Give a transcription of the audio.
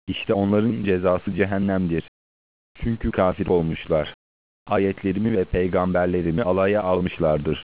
İşte onların cezası cehennemdir. Çünkü kafir olmuşlar. Ayetlerimi ve peygamberlerimi alaya almışlardır.